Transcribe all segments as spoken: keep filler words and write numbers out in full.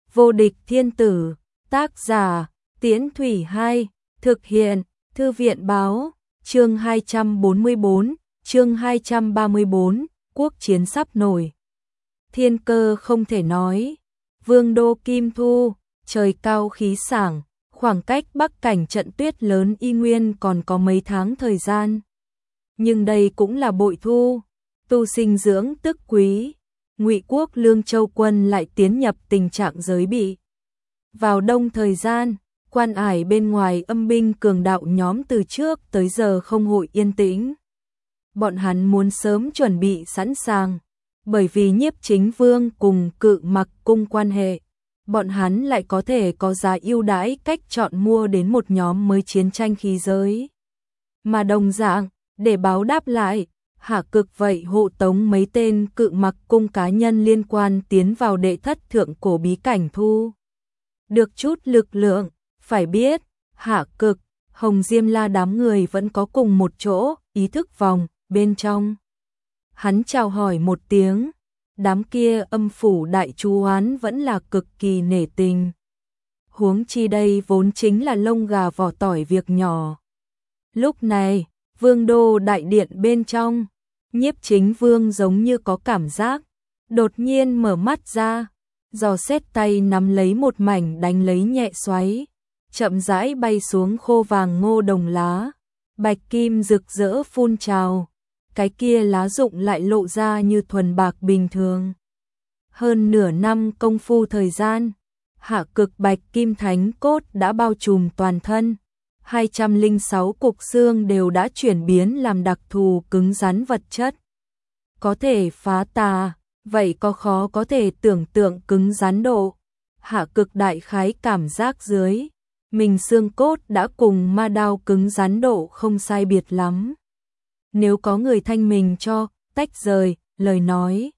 Vô địch thiên tử, tác giả, Tiễn Thủy Hai, thực hiện, Thư viện báo, chương hai trăm bốn mươi bốn, chương hai trăm ba mươi bốn, quốc chiến sắp nổi. Thiên cơ không thể nói, vương đô Kim Thu, trời cao khí sảng, khoảng cách bắc cảnh trận tuyết lớn y nguyên còn có mấy tháng thời gian. Nhưng đây cũng là bội thu, tu sinh dưỡng tức quý, Ngụy quốc Lương Châu quân lại tiến nhập tình trạng giới bị. Vào đông thời gian, quan ải bên ngoài âm binh cường đạo nhóm từ trước tới giờ không hội yên tĩnh. Bọn hắn muốn sớm chuẩn bị sẵn sàng, bởi vì Nhiếp Chính Vương cùng Cự Mặc cung quan hệ, bọn hắn lại có thể có giá ưu đãi cách chọn mua đến một nhóm mới chiến tranh khí giới. Mà đồng dạng, để báo đáp lại, Hạ Cực vậy hộ tống mấy tên Cự Mặc cung cá nhân liên quan tiến vào đệ thất thượng cổ bí cảnh thu. Được chút lực lượng, phải biết, Hạ Cực, Hồng Diêm La đám người vẫn có cùng một chỗ, ý thức vòng, bên trong. Hắn chào hỏi một tiếng, đám kia âm phủ đại chú oán vẫn là cực kỳ nể tình. Huống chi đây vốn chính là lông gà vỏ tỏi việc nhỏ. Lúc này, vương đô đại điện bên trong, Nhiếp Chính Vương giống như có cảm giác, đột nhiên mở mắt ra, giò xét tay nắm lấy một mảnh đánh lấy nhẹ xoáy, chậm rãi bay xuống khô vàng ngô đồng lá, bạch kim rực rỡ phun trào, cái kia lá rụng lại lộ ra như thuần bạc bình thường. Hơn nửa năm công phu thời gian, Hạ Cực bạch kim thánh cốt đã bao trùm toàn thân, hai trăm lẻ sáu cục xương đều đã chuyển biến làm đặc thù cứng rắn vật chất. Có thể phá tà, vậy có khó có thể tưởng tượng cứng rắn độ. Hạ Cực đại khái cảm giác dưới, mình xương cốt đã cùng ma đao cứng rắn độ không sai biệt lắm. Nếu có người thanh mình cho, tách rời, lời nói,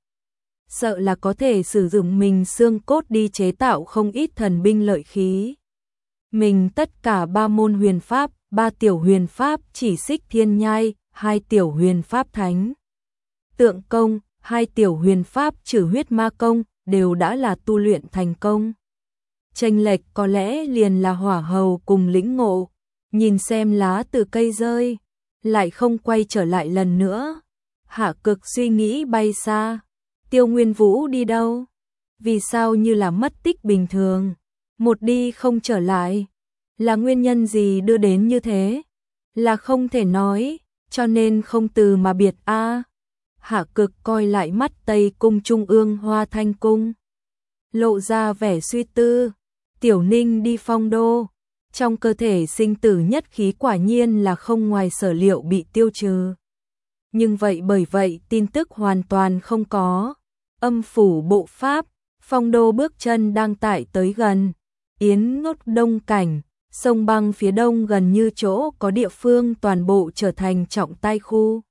sợ là có thể sử dụng mình xương cốt đi chế tạo không ít thần binh lợi khí. Mình tất cả ba môn huyền pháp, ba tiểu huyền pháp chỉ xích thiên nhai, hai tiểu huyền pháp thánh tượng công, hai tiểu huyền pháp trừ huyết ma công, đều đã là tu luyện thành công. Chênh lệch có lẽ liền là hỏa hầu cùng lĩnh ngộ, nhìn xem lá từ cây rơi, lại không quay trở lại lần nữa. Hạ Cực suy nghĩ bay xa, Tiêu Nguyên Vũ đi đâu? Vì sao như là mất tích bình thường, một đi không trở lại? Là nguyên nhân gì đưa đến như thế? Là không thể nói, cho nên không từ mà biệt a. À. Hạ Cực coi lại mắt Tây Cung Trung ương Hoa Thanh Cung, lộ ra vẻ suy tư. Tiểu Ninh đi Phong Đô, trong cơ thể sinh tử nhất khí quả nhiên là không ngoài sở liệu bị tiêu trừ. Nhưng vậy bởi vậy tin tức hoàn toàn không có. Âm phủ bộ pháp, Phong Đô bước chân đang tải tới gần. Yến Ngốt Đông Cảnh, sông băng phía đông gần như chỗ có địa phương toàn bộ trở thành trọng tai khu.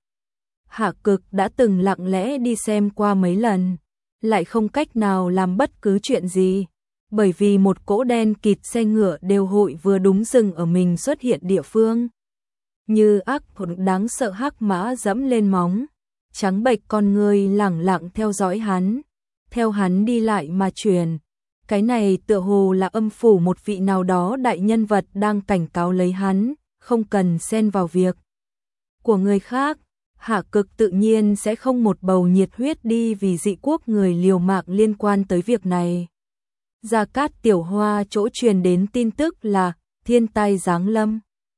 Hạ Cực đã từng lặng lẽ đi xem qua mấy lần, lại không cách nào làm bất cứ chuyện gì, bởi vì một cỗ đen kịt xe ngựa đều hội vừa đúng dừng ở mình xuất hiện địa phương. Như ác hồn đáng sợ hắc mã dẫm lên móng, trắng bệch con người lẳng lặng theo dõi hắn, theo hắn đi lại mà truyền. Cái này tựa hồ là âm phủ một vị nào đó đại nhân vật đang cảnh cáo lấy hắn, không cần xen vào việc của người khác. Hạ Cực tự nhiên sẽ không một bầu nhiệt huyết đi vì dị quốc người liều mạng liên quan tới việc này. Gia Cát Tiểu Hoa chỗ truyền đến tin tức là thiên tai giáng lâm,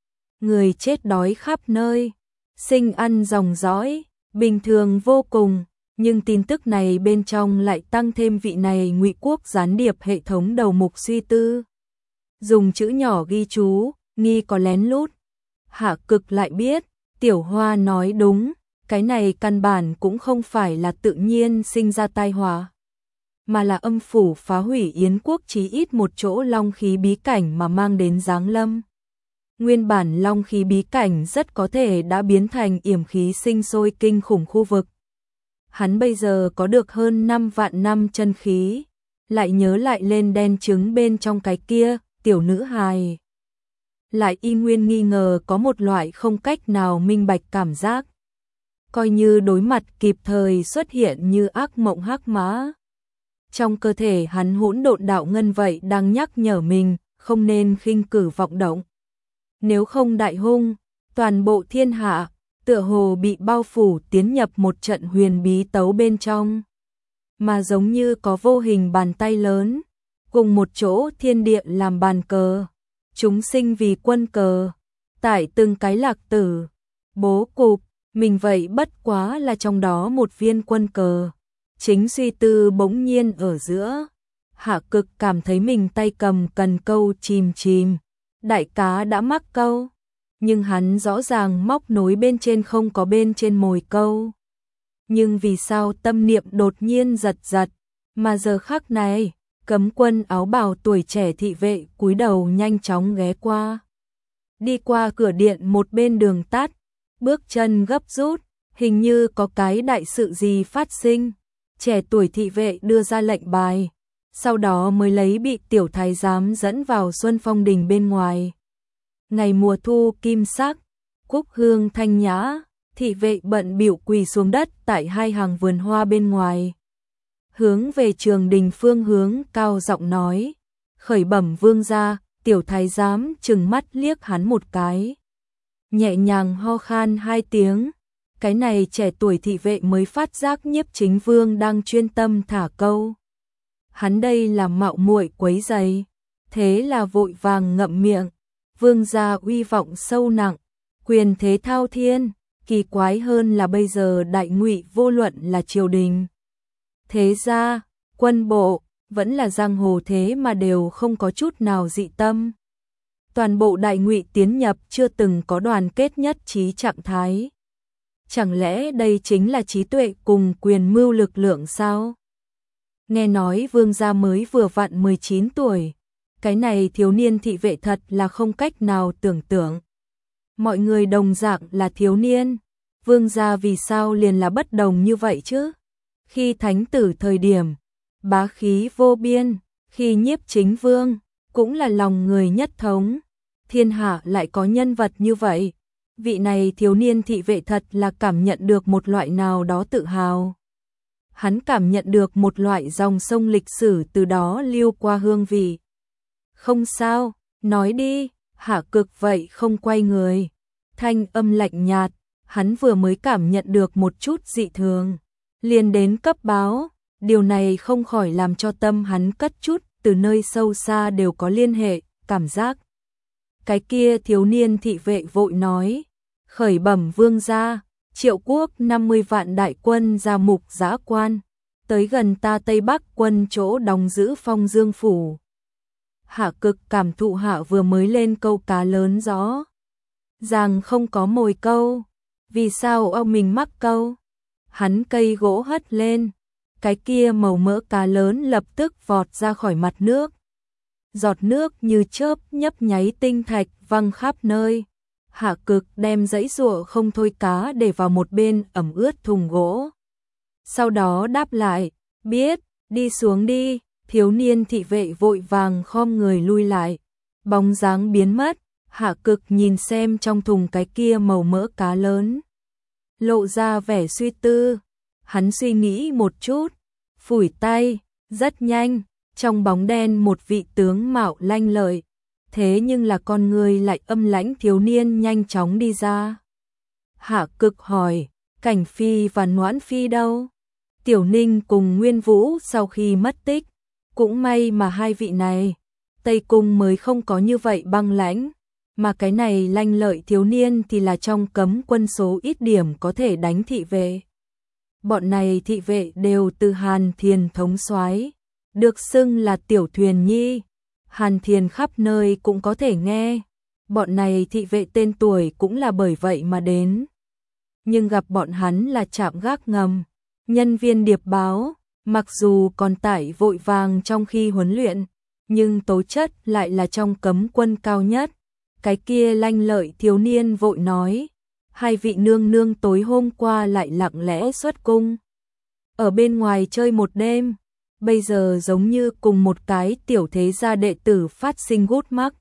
người chết đói khắp nơi, sinh ăn dòng dõi, bình thường vô cùng, nhưng tin tức này bên trong lại tăng thêm vị này Ngụy quốc gián điệp hệ thống đầu mục suy tư. Dùng chữ nhỏ ghi chú, nghi có lén lút. Hạ Cực lại biết, Tiểu Hoa nói đúng, cái này căn bản cũng không phải là tự nhiên sinh ra tai họa, mà là âm phủ phá hủy Yến quốc chí ít một chỗ long khí bí cảnh mà mang đến giáng lâm. Nguyên bản long khí bí cảnh rất có thể đã biến thành yểm khí sinh sôi kinh khủng khu vực. Hắn bây giờ có được hơn năm vạn năm chân khí, lại nhớ lại lên đen trứng bên trong cái kia, tiểu nữ hài. Lại y nguyên nghi ngờ có một loại không cách nào minh bạch cảm giác. Coi như đối mặt kịp thời xuất hiện như ác mộng hắc mã. Trong cơ thể hắn hỗn độn đạo ngân vậy đang nhắc nhở mình, không nên khinh cử vọng động. Nếu không đại hung, toàn bộ thiên hạ, tựa hồ bị bao phủ tiến nhập một trận huyền bí tấu bên trong. Mà giống như có vô hình bàn tay lớn, cùng một chỗ thiên địa làm bàn cờ, chúng sinh vì quân cờ, tại từng cái lạc tử, bố cục, mình vậy bất quá là trong đó một viên quân cờ. Chính suy tư bỗng nhiên ở giữa, Hạ Cực cảm thấy mình tay cầm cần câu chìm chìm, đại cá đã mắc câu, nhưng hắn rõ ràng móc nối bên trên không có bên trên mồi câu. Nhưng vì sao tâm niệm đột nhiên giật giật, mà giờ khắc này, cấm quân áo bào tuổi trẻ thị vệ cúi đầu nhanh chóng ghé qua. Đi qua cửa điện một bên đường tắt, bước chân gấp rút, hình như có cái đại sự gì phát sinh. Trẻ tuổi thị vệ đưa ra lệnh bài, sau đó mới lấy bị tiểu thái giám dẫn vào Xuân Phong đình bên ngoài. Ngày mùa thu kim sắc, cúc hương thanh nhã, thị vệ bận bịu quỳ xuống đất tại hai hàng vườn hoa bên ngoài. Hướng về trường đình phương hướng cao giọng nói, khởi bẩm vương gia. Tiểu thái giám trừng mắt liếc hắn một cái, nhẹ nhàng ho khan hai tiếng. Cái này trẻ tuổi thị vệ mới phát giác Nhiếp Chính Vương đang chuyên tâm thả câu. Hắn đây là mạo muội quấy rầy, thế là vội vàng ngậm miệng. Vương gia uy vọng sâu nặng, quyền thế thao thiên, kỳ quái hơn là bây giờ đại ngụy vô luận là triều đình, thế gia, quân bộ, vẫn là giang hồ thế mà đều không có chút nào dị tâm. Toàn bộ đại ngụy tiến nhập chưa từng có đoàn kết nhất trí trạng thái. Chẳng lẽ đây chính là trí tuệ cùng quyền mưu lực lượng sao? Nghe nói vương gia mới vừa vặn mười chín tuổi, cái này thiếu niên thị vệ thật là không cách nào tưởng tượng. Mọi người đồng dạng là thiếu niên, vương gia vì sao liền là bất đồng như vậy chứ? Khi thánh tử thời điểm, bá khí vô biên, khi Nhiếp Chính Vương, cũng là lòng người nhất thống. Thiên hạ lại có nhân vật như vậy. Vị này thiếu niên thị vệ thật là cảm nhận được một loại nào đó tự hào. Hắn cảm nhận được một loại dòng sông lịch sử từ đó lưu qua hương vị. Không sao, nói đi. Hạ Cực vậy không quay người. Thanh âm lạnh nhạt, hắn vừa mới cảm nhận được một chút dị thường, liền đến cấp báo. Điều này không khỏi làm cho tâm hắn cất chút, từ nơi sâu xa đều có liên hệ, cảm giác. Cái kia thiếu niên thị vệ vội nói, khởi bẩm vương gia, Triệu quốc năm mươi vạn đại quân ra mục giã quan, tới gần ta Tây Bắc quân chỗ đóng giữ Phong Dương phủ. Hạ Cực cảm thụ hạ vừa mới lên câu cá lớn gió, rằng không có mồi câu, vì sao ông mình mắc câu? Hắn cây gỗ hất lên, cái kia màu mỡ cá lớn lập tức vọt ra khỏi mặt nước. Giọt nước như chớp nhấp nháy tinh thạch văng khắp nơi. Hạ Cực đem giãy giụa không thôi cá để vào một bên ẩm ướt thùng gỗ. Sau đó đáp lại, biết, đi xuống đi. Thiếu niên thị vệ vội vàng khom người lui lại, bóng dáng biến mất. Hạ Cực nhìn xem trong thùng cái kia màu mỡ cá lớn, lộ ra vẻ suy tư. Hắn suy nghĩ một chút, phủi tay, rất nhanh, trong bóng đen một vị tướng mạo lanh lợi, thế nhưng là con người lại âm lãnh thiếu niên nhanh chóng đi ra. Hạ Cực hỏi, Cảnh Phi và Noãn Phi đâu? Tiểu Ninh cùng Nguyên Vũ sau khi mất tích, cũng may mà hai vị này, Tây Cung mới không có như vậy băng lãnh, mà cái này lanh lợi thiếu niên thì là trong cấm quân số ít điểm có thể đánh thị vệ. Bọn này thị vệ đều từ Hàn Thiền thống soái, được xưng là tiểu thuyền nhi. Hàn Thiền khắp nơi cũng có thể nghe. Bọn này thị vệ tên tuổi cũng là bởi vậy mà đến. Nhưng gặp bọn hắn là trạm gác ngầm, nhân viên điệp báo, mặc dù còn tải vội vàng trong khi huấn luyện, nhưng tố chất lại là trong cấm quân cao nhất. Cái kia lanh lợi thiếu niên vội nói, hai vị nương nương tối hôm qua lại lặng lẽ xuất cung, ở bên ngoài chơi một đêm, bây giờ giống như cùng một cái tiểu thế gia đệ tử phát sinh gút mắc.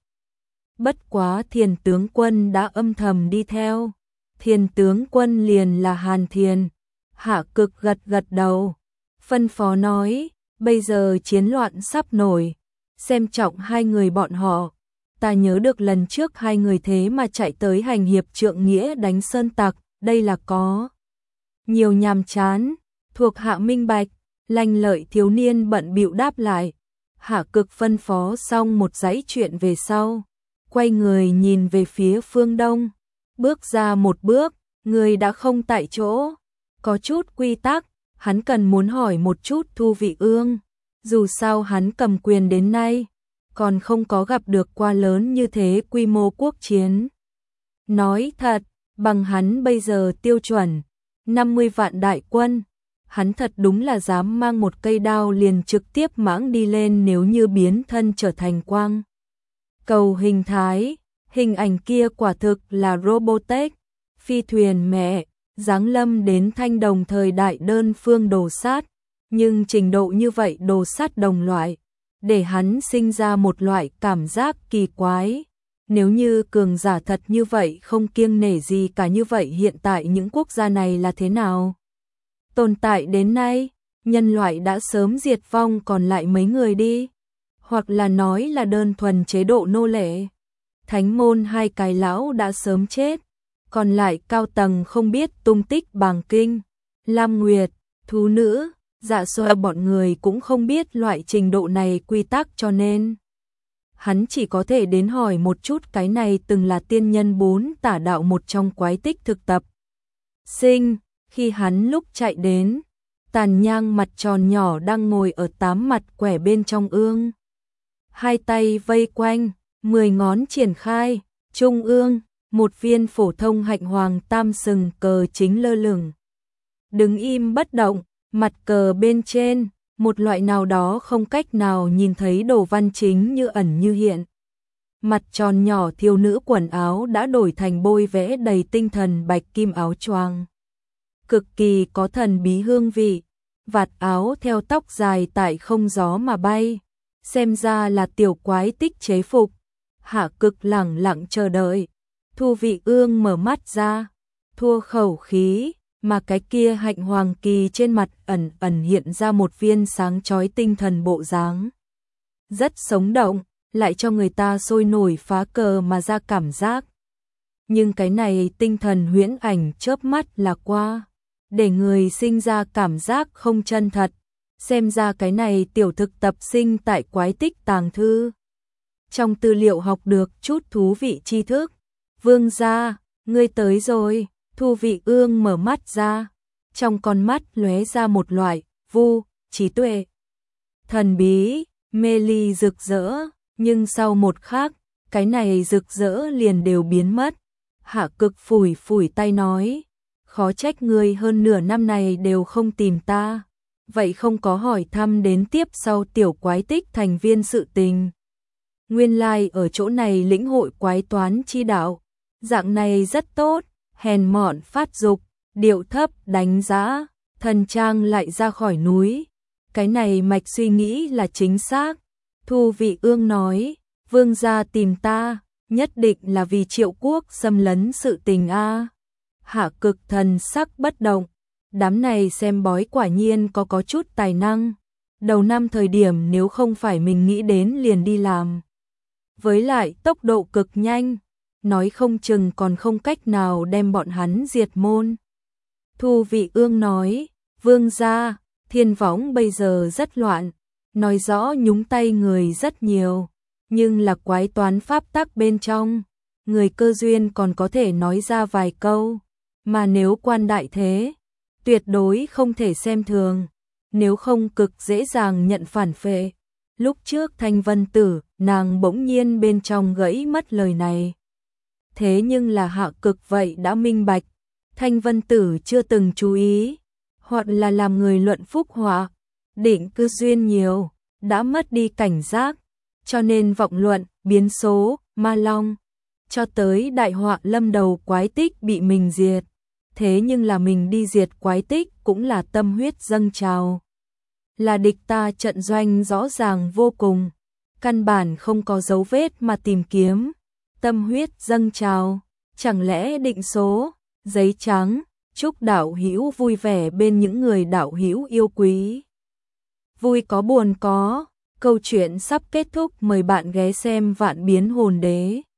Bất quá Thiền tướng quân đã âm thầm đi theo. Thiền tướng quân liền là Hàn Thiền. Hạ Cực gật gật đầu, phân phó nói, bây giờ chiến loạn sắp nổi, xem trọng hai người bọn họ. Ta nhớ được lần trước hai người thế mà chạy tới hành hiệp trượng nghĩa đánh sơn tặc, đây là có nhiều nhàm chán. Thuộc hạ minh bạch, Lanh Lợi thiếu niên bận bịu đáp lại. Hạ Cực phân phó xong một dãy chuyện về sau, quay người nhìn về phía phương đông, bước ra một bước, người đã không tại chỗ, có chút quy tắc, hắn cần muốn hỏi một chút Thu Vị Ương, dù sao hắn cầm quyền đến nay, còn không có gặp được qua lớn như thế quy mô quốc chiến. Nói thật, bằng hắn bây giờ tiêu chuẩn, năm mươi vạn đại quân, hắn thật đúng là dám mang một cây đao liền trực tiếp mãng đi lên nếu như biến thân trở thành quang cầu hình thái, hình ảnh kia quả thực là Robotech, phi thuyền mẹ, giáng lâm đến Thanh Đồng thời đại đơn phương đồ sát, nhưng trình độ như vậy đồ sát đồng loại, để hắn sinh ra một loại cảm giác kỳ quái. Nếu như cường giả thật như vậy không kiêng nể gì cả, như vậy hiện tại những quốc gia này là thế nào? Tồn tại đến nay, nhân loại đã sớm diệt vong còn lại mấy người đi, hoặc là nói là đơn thuần chế độ nô lệ. Thánh môn hai cái lão đã sớm chết, còn lại cao tầng không biết tung tích. Bàng Kinh, Lam Nguyệt, thú nữ, Dạ Xoa bọn người cũng không biết loại trình độ này quy tắc, cho nên hắn chỉ có thể đến hỏi một chút. Cái này từng là tiên nhân bốn tả đạo một trong quái tích thực tập sinh. Khi hắn lúc chạy đến, Tàn Nhang mặt tròn nhỏ đang ngồi ở tám mặt quẻ bên trong ương, hai tay vây quanh, mười ngón triển khai, trung ương, một viên phổ thông hạnh hoàng tam sừng cờ chính lơ lửng. Đứng im bất động, mặt cờ bên trên, một loại nào đó không cách nào nhìn thấy đồ văn chính như ẩn như hiện. Mặt tròn nhỏ thiếu nữ quần áo đã đổi thành bôi vẽ đầy tinh thần bạch kim áo choàng, cực kỳ có thần bí hương vị, vạt áo theo tóc dài tại không gió mà bay, xem ra là tiểu quái tích chế phục. Hạ Cực lẳng lặng chờ đợi, Thu Vị Ương mở mắt ra, thua khẩu khí, mà cái kia hạnh hoàng kỳ trên mặt ẩn ẩn hiện ra một viên sáng chói tinh thần bộ dáng. Rất sống động, lại cho người ta sôi nổi phá cờ mà ra cảm giác. Nhưng cái này tinh thần huyễn ảnh chớp mắt là qua, để người sinh ra cảm giác không chân thật. Xem ra cái này tiểu thực tập sinh tại quái tích tàng thư, trong tư liệu học được chút thú vị tri thức. Vương gia, ngươi tới rồi. Thu Vị Ương mở mắt ra, trong con mắt lóe ra một loại vu trí tuệ, thần bí, mê ly rực rỡ, nhưng sau một khắc, cái này rực rỡ liền đều biến mất. Hạ Cực phủi phủi tay nói, khó trách ngươi hơn nửa năm này đều không tìm ta, vậy không có hỏi thăm đến tiếp sau tiểu quái tích thành viên sự tình. Nguyên lai ở chỗ này lĩnh hội quái toán chi đạo, dạng này rất tốt. Hèn mọn phát dục, điệu thấp đánh giá, thần trang lại ra khỏi núi. Cái này mạch suy nghĩ là chính xác. Thu Vị Ương nói, vương gia tìm ta, nhất định là vì Triệu quốc xâm lấn sự tình a. Hạ Cực thần sắc bất động, đám này xem bói quả nhiên có có chút tài năng. Đầu năm thời điểm nếu không phải mình nghĩ đến liền đi làm. Với lại tốc độ cực nhanh, nói không chừng còn không cách nào đem bọn hắn diệt môn. Thu Vị Ương nói, vương gia, thiên võng bây giờ rất loạn, nói rõ nhúng tay người rất nhiều, nhưng là quái toán pháp tắc bên trong, người cơ duyên còn có thể nói ra vài câu, mà nếu quan đại thế, tuyệt đối không thể xem thường, nếu không cực dễ dàng nhận phản phệ. Lúc trước Thanh Vân Tử, nàng bỗng nhiên bên trong gãy mất lời này. Thế nhưng là Hạ Cực vậy đã minh bạch, Thanh Vân Tử chưa từng chú ý, hoặc là làm người luận phúc họa, định cư duyên nhiều, đã mất đi cảnh giác, cho nên vọng luận, biến số, ma long, cho tới đại họa lâm đầu quái tích bị mình diệt. Thế nhưng là mình đi diệt quái tích cũng là tâm huyết dâng trào. Là địch ta trận doanh rõ ràng vô cùng, căn bản không có dấu vết mà tìm kiếm. Tâm huyết dâng trào, chẳng lẽ định số, giấy trắng, chúc đạo hữu vui vẻ bên những người đạo hữu yêu quý. Vui có buồn có, câu chuyện sắp kết thúc, mời bạn ghé xem Vạn Biến Hồn Đế.